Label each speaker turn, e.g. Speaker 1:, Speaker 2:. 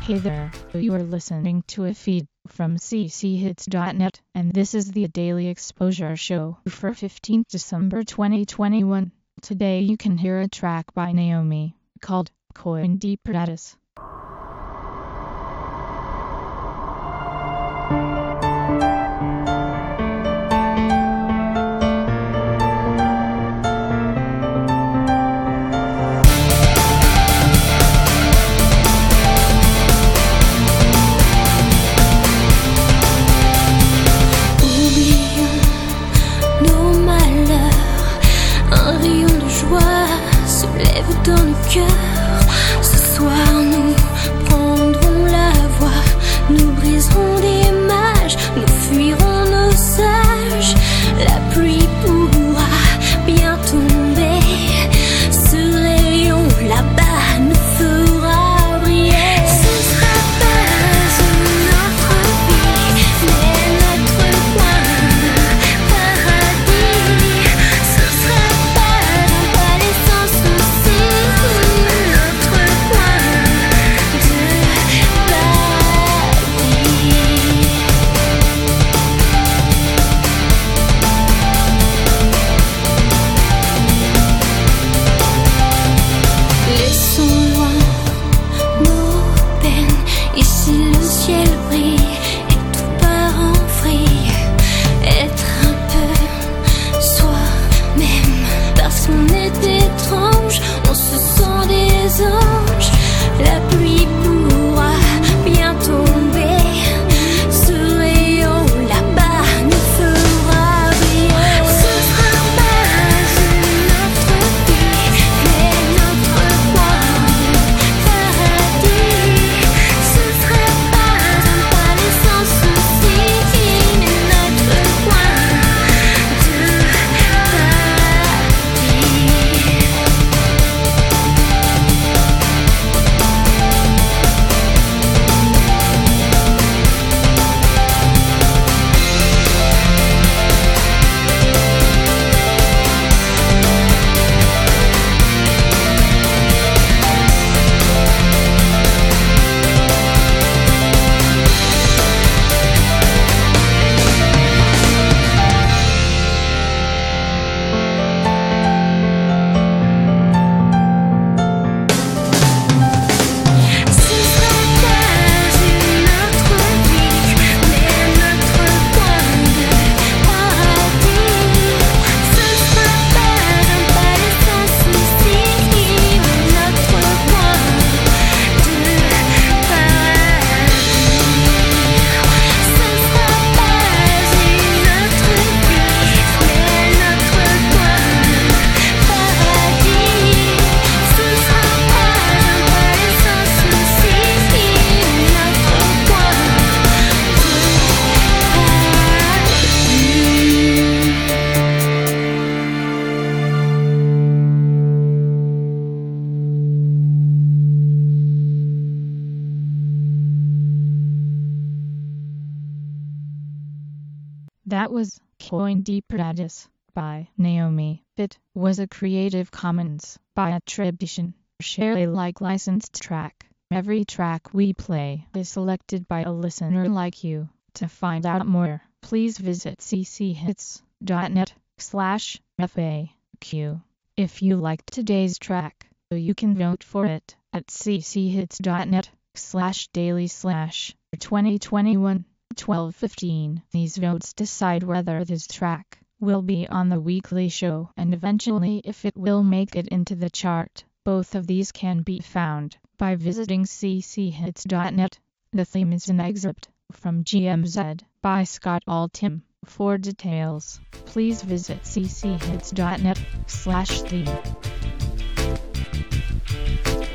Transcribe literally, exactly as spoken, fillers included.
Speaker 1: Hey there, you are listening to a feed from c c hits dot net, and this is the Daily Exposure Show for fifteenth December twenty twenty-one. Today you can hear a track by Naomi, called Coin de Pradas.
Speaker 2: Dans nos cœurs, ce soir nous prendrons la voie, nous briserons des mages, nous fuirons nos sages. La pluie pourra bien tomber, ce rayon là-bas nous fera briller. Ce sera pas notre vie, mais notre coin de paradis. Ce sera pas un palais sans soucis. La pluie pourra bien tomber, ce rayon là-bas nous fera briller. Ce sera pas notre vie, mais notre coin de paradis. Ce sera pas un palais sans soucis, mais notre coin de paradis.
Speaker 1: That was Coin de Pradas by Naomi. It was a Creative Commons by attribution, share Alike licensed track. Every track we play is selected by a listener like you. To find out more, please visit c c hits dot net slash F A Q. If you liked today's track, you can vote for it at c c hits dot net slash daily slash twenty twenty-one. twelve fifteen. These votes decide whether this track will be on the weekly show and eventually if it will make it into the chart. Both of these can be found by visiting c c hits dot net. The theme is an excerpt from G M Z by Scott Altham. For details, please visit c c hits dot net slash theme.